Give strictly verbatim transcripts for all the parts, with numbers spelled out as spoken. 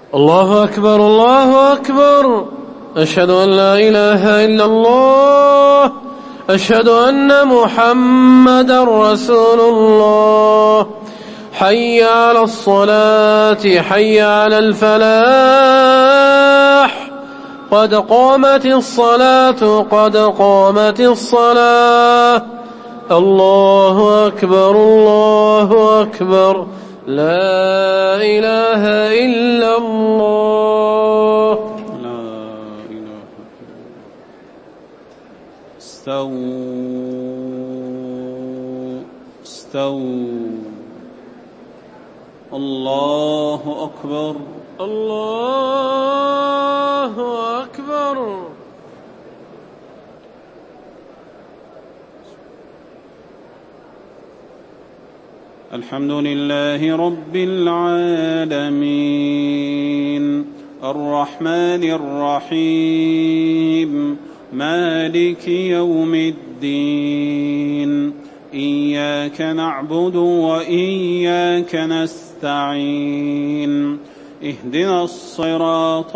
الله أكبر الله أكبر. أشهد أن لا إله إلا الله. أشهد أن محمدا رسول الله. حي على الصلاة حي على الفلاح. قد قامت الصلاة قد قامت الصلاة. الله أكبر الله أكبر. لا إله إلا الله. لا إله إلا الله. استووا استووا. الله أكبر الله أكبر. الحمد لله رب العالمين الرحمن الرحيم مالك يوم الدين إياك نعبد وإياك نستعين اهدنا الصراط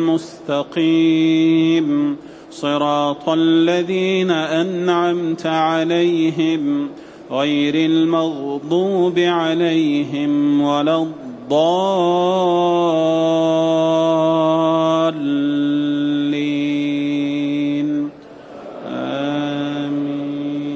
المستقيم صراط الذين أنعمت عليهم غير المغضوب عليهم ولا الضالين آمين.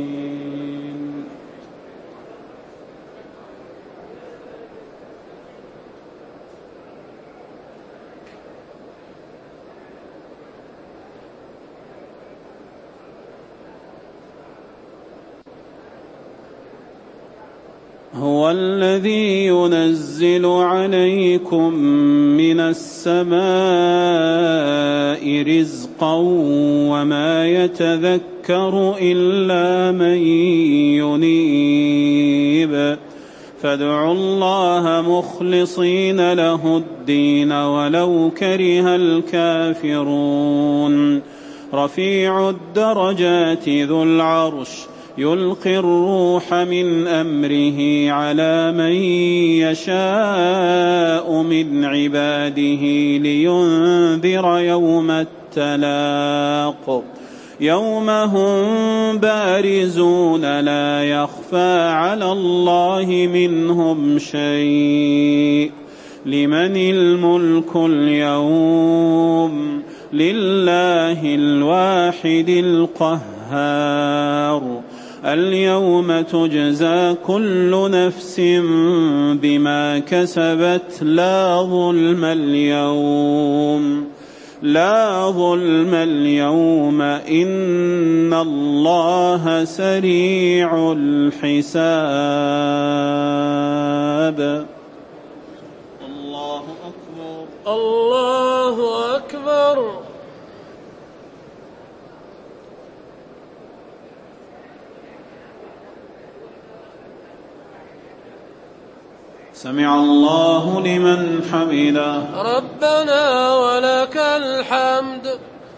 هو الذي ينزل عليكم من السماء رزقا وما يتذكر إلا من ينيب فادعوا الله مخلصين له الدين ولو كره الكافرون. رفيع الدرجات ذو العرش يلقي الروح من أمره على من يشاء من عباده لينذر يوم التلاق يوم هم بارزون لا يخفى على الله منهم شيء. لمن الملك اليوم لله الواحد القهار. اليوم تجزى كل نفس بما كسبت لا ظلم اليوم لا ظلم اليوم إن الله سريع الحساب. الله أكبر الله أكبر. سمع الله لمن حمده. ربنا ولك الحمد.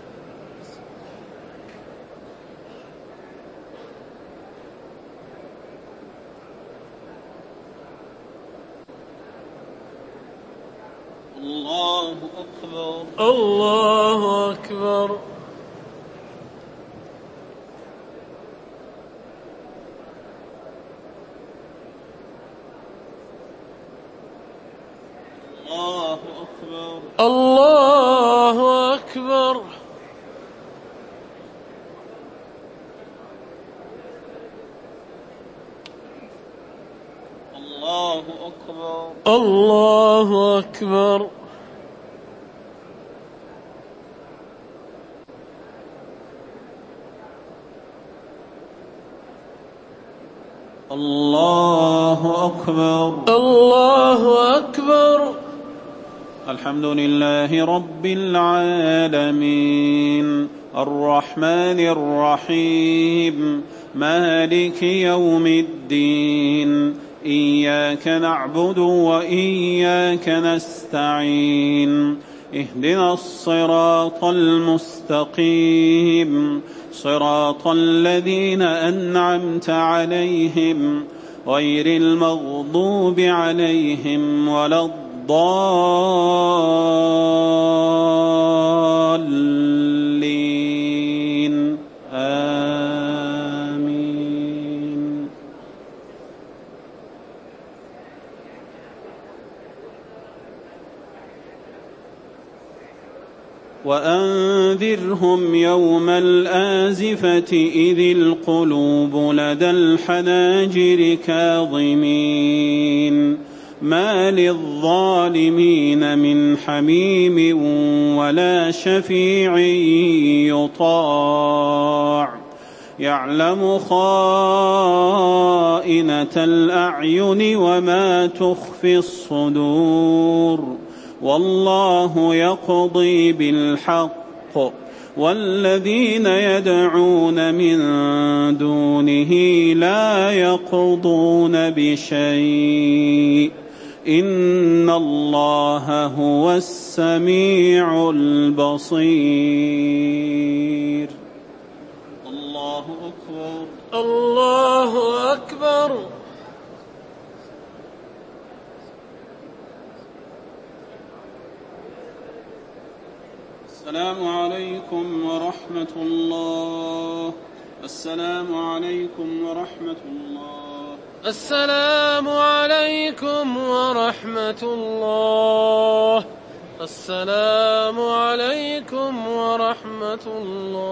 الله أكبر الله أكبر. الله أكبر الله أكبر. الله أكبر الله أكبر. الله أكبر الله أكبر. الحمد لله رب العالمين الرحمن الرحيم مالك يوم الدين إياك نعبد وإياك نستعين اهدنا الصراط المستقيم صراط الذين أنعمت عليهم غير المغضوب عليهم ولا الضالين وأنذرهم يوم الآزفة إذ القلوب لدى الحناجر كاظمين ما للظالمين من حميم ولا شفيع يطاع يعلم خائنة الأعين وما تخفي الصدور والله يقضي بالحق والذين يدعون من دونه لا يقضون بشيء إن الله هو السميع البصير. الله أكبر. الله أكبر. السلام عليكم ورحمة الله. السلام عليكم ورحمة الله. السلام عليكم ورحمة الله. السلام عليكم ورحمة الله.